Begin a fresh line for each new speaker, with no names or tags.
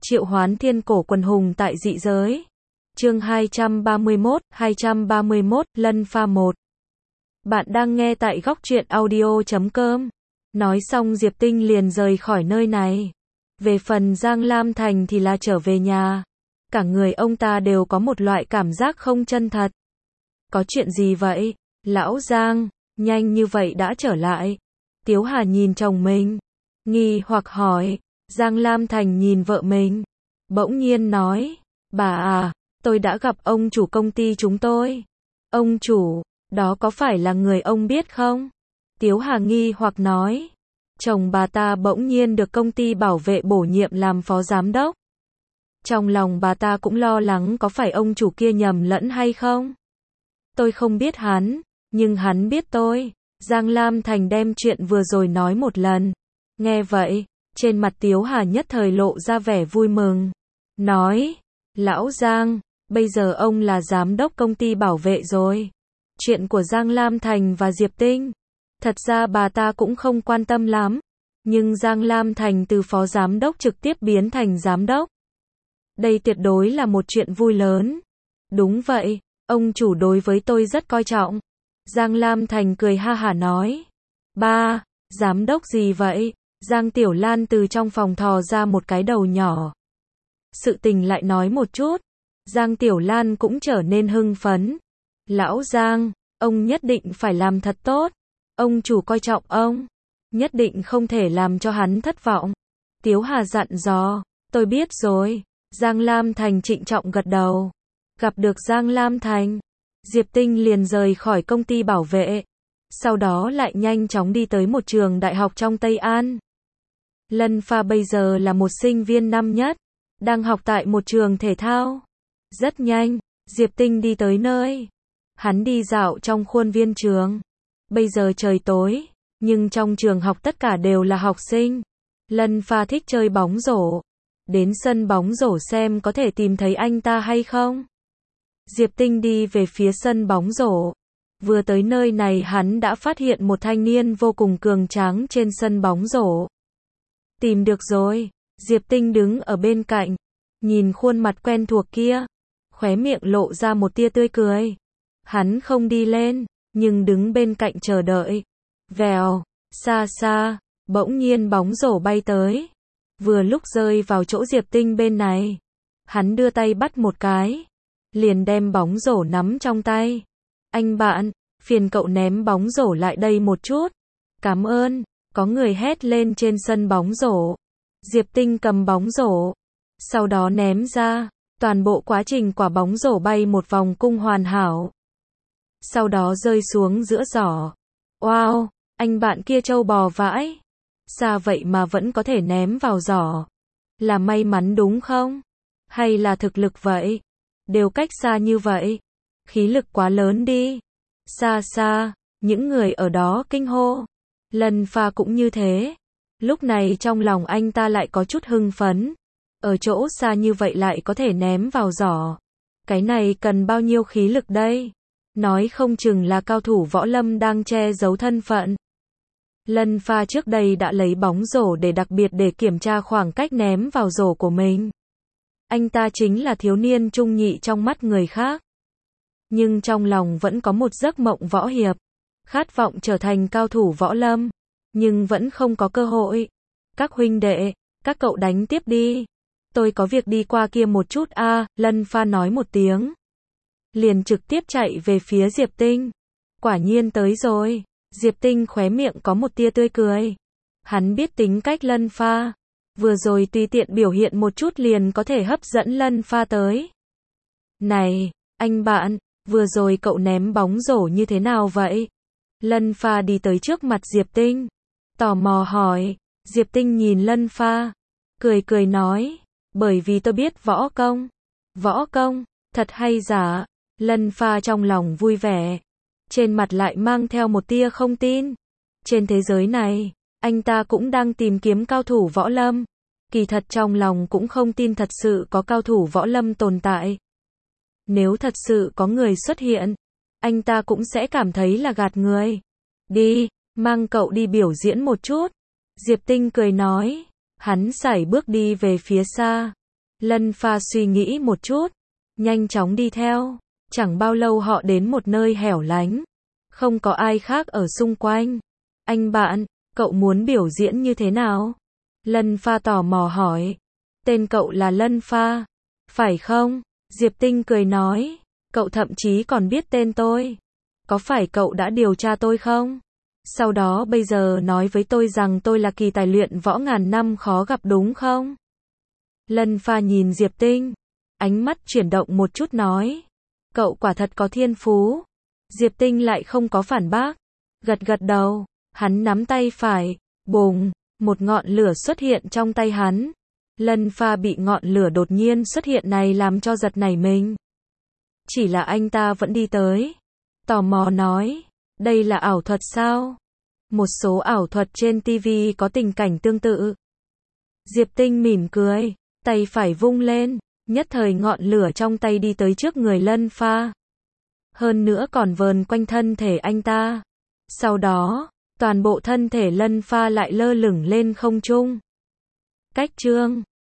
Triệu hoán thiên cổ quần hùng tại dị giới. Chương 231, Lân Pha 1. Bạn đang nghe tại góc truyện audio.com. Nói xong Diệp Tinh liền rời khỏi nơi này. Về phần Giang Lam Thành thì là trở về nhà. Cả người ông ta đều có một loại cảm giác không chân thật. Có chuyện gì vậy? Lão Giang, nhanh như vậy đã trở lại. Tiếu Hà nhìn chồng mình, nghi hoặc hỏi. Giang Lam Thành nhìn vợ mình, bỗng nhiên nói, bà à, tôi đã gặp ông chủ công ty chúng tôi. Ông chủ, đó có phải là người ông biết không? Tiếu Hà nghi hoặc nói. Chồng bà ta bỗng nhiên được công ty bảo vệ bổ nhiệm làm phó giám đốc. Trong lòng bà ta cũng lo lắng có phải ông chủ kia nhầm lẫn hay không? Tôi không biết hắn, nhưng hắn biết tôi. Giang Lam Thành đem chuyện vừa rồi nói một lần. Nghe vậy, trên mặt Tiếu Hà nhất thời lộ ra vẻ vui mừng. Nói, lão Giang, bây giờ ông là giám đốc công ty bảo vệ rồi. Chuyện của Giang Lam Thành và Diệp Tinh, thật ra bà ta cũng không quan tâm lắm. Nhưng Giang Lam Thành từ phó giám đốc trực tiếp biến thành giám đốc. Đây tuyệt đối là một chuyện vui lớn. Đúng vậy, ông chủ đối với tôi rất coi trọng. Giang Lam Thành cười ha hả nói. Ba, giám đốc gì vậy? Giang Tiểu Lan từ trong phòng thò ra một cái đầu nhỏ. Sự tình lại nói một chút. Giang Tiểu Lan cũng trở nên hưng phấn. Lão Giang, ông nhất định phải làm thật tốt. Ông chủ coi trọng ông. Nhất định không thể làm cho hắn thất vọng. Tiếu Hà dặn dò. Tôi biết rồi. Giang Lam Thành trịnh trọng gật đầu. Gặp được Giang Lam Thành, Diệp Tinh liền rời khỏi công ty bảo vệ. Sau đó lại nhanh chóng đi tới một trường đại học trong Tây An. Lân Pha bây giờ là một sinh viên năm nhất, đang học tại một trường thể thao. Rất nhanh, Diệp Tinh đi tới nơi. Hắn đi dạo trong khuôn viên trường. Bây giờ trời tối, nhưng trong trường học tất cả đều là học sinh. Lân Pha thích chơi bóng rổ. Đến sân bóng rổ xem có thể tìm thấy anh ta hay không. Diệp Tinh đi về phía sân bóng rổ. Vừa tới nơi này hắn đã phát hiện một thanh niên vô cùng cường tráng trên sân bóng rổ. Tìm được rồi. Diệp Tinh đứng ở bên cạnh, nhìn khuôn mặt quen thuộc kia, khóe miệng lộ ra một tia tươi cười. Hắn không đi lên, nhưng đứng bên cạnh chờ đợi. Vèo, xa xa, bỗng nhiên bóng rổ bay tới. Vừa lúc rơi vào chỗ Diệp Tinh bên này, hắn đưa tay bắt một cái, liền đem bóng rổ nắm trong tay. Anh bạn, phiền cậu ném bóng rổ lại đây một chút. Cảm ơn. Có người hét lên trên sân bóng rổ. Diệp Tinh cầm bóng rổ, sau đó ném ra. Toàn bộ quá trình quả bóng rổ bay một vòng cung hoàn hảo. Sau đó rơi xuống giữa giỏ. Wow, anh bạn kia trâu bò vãi. Xa vậy mà vẫn có thể ném vào giỏ. Là may mắn đúng không? Hay là thực lực vậy? Đều cách xa như vậy. Khí lực quá lớn đi. Xa xa, những người ở đó kinh hô. Lân Pha cũng như thế. Lúc này trong lòng anh ta lại có chút hưng phấn. Ở chỗ xa như vậy lại có thể ném vào giỏ. Cái này cần bao nhiêu khí lực đây? Nói không chừng là cao thủ võ lâm đang che giấu thân phận. Lân Pha trước đây đã lấy bóng rổ để đặc biệt để kiểm tra khoảng cách ném vào rổ của mình. Anh ta chính là thiếu niên trung nhị trong mắt người khác. Nhưng trong lòng vẫn có một giấc mộng võ hiệp. Khát vọng trở thành cao thủ võ lâm. Nhưng vẫn không có cơ hội. Các huynh đệ, các cậu đánh tiếp đi. Tôi có việc đi qua kia một chút a. Lân Pha nói một tiếng. Liền trực tiếp chạy về phía Diệp Tinh. Quả nhiên tới rồi. Diệp Tinh khóe miệng có một tia tươi cười. Hắn biết tính cách Lân Pha. Vừa rồi tùy tiện biểu hiện một chút liền có thể hấp dẫn Lân Pha tới. Này, anh bạn, vừa rồi cậu ném bóng rổ như thế nào vậy? Lân Pha đi tới trước mặt Diệp Tinh, tò mò hỏi. Diệp Tinh nhìn Lân Pha, cười cười nói, bởi vì tôi biết võ công. Võ công, thật hay giả? Lân Pha trong lòng vui vẻ, trên mặt lại mang theo một tia không tin. Trên thế giới này, anh ta cũng đang tìm kiếm cao thủ võ lâm. Kỳ thật trong lòng cũng không tin thật sự có cao thủ võ lâm tồn tại. Nếu thật sự có người xuất hiện, anh ta cũng sẽ cảm thấy là gạt người. Đi, mang cậu đi biểu diễn một chút. Diệp Tinh cười nói. Hắn sải bước đi về phía xa. Lân Pha suy nghĩ một chút, nhanh chóng đi theo. Chẳng bao lâu họ đến một nơi hẻo lánh, không có ai khác ở xung quanh. Anh bạn, cậu muốn biểu diễn như thế nào? Lân Pha tò mò hỏi. Tên cậu là Lân Pha, phải không? Diệp Tinh cười nói, cậu thậm chí còn biết tên tôi. Có phải cậu đã điều tra tôi không? Sau đó bây giờ nói với tôi rằng tôi là kỳ tài luyện võ ngàn năm khó gặp đúng không? Lân Pha nhìn Diệp Tinh, ánh mắt chuyển động một chút nói, cậu quả thật có thiên phú. Diệp Tinh lại không có phản bác, gật gật đầu, hắn nắm tay phải, bùng, một ngọn lửa xuất hiện trong tay hắn. Lân Pha bị ngọn lửa đột nhiên xuất hiện này làm cho giật nảy mình. Chỉ là anh ta vẫn đi tới, tò mò nói, đây là ảo thuật sao? Một số ảo thuật trên TV có tình cảnh tương tự. Diệp Tinh mỉm cười, tay phải vung lên, nhất thời ngọn lửa trong tay đi tới trước người Lân Pha. Hơn nữa còn vờn quanh thân thể anh ta. Sau đó, toàn bộ thân thể Lân Pha lại lơ lửng lên không trung. Cách chương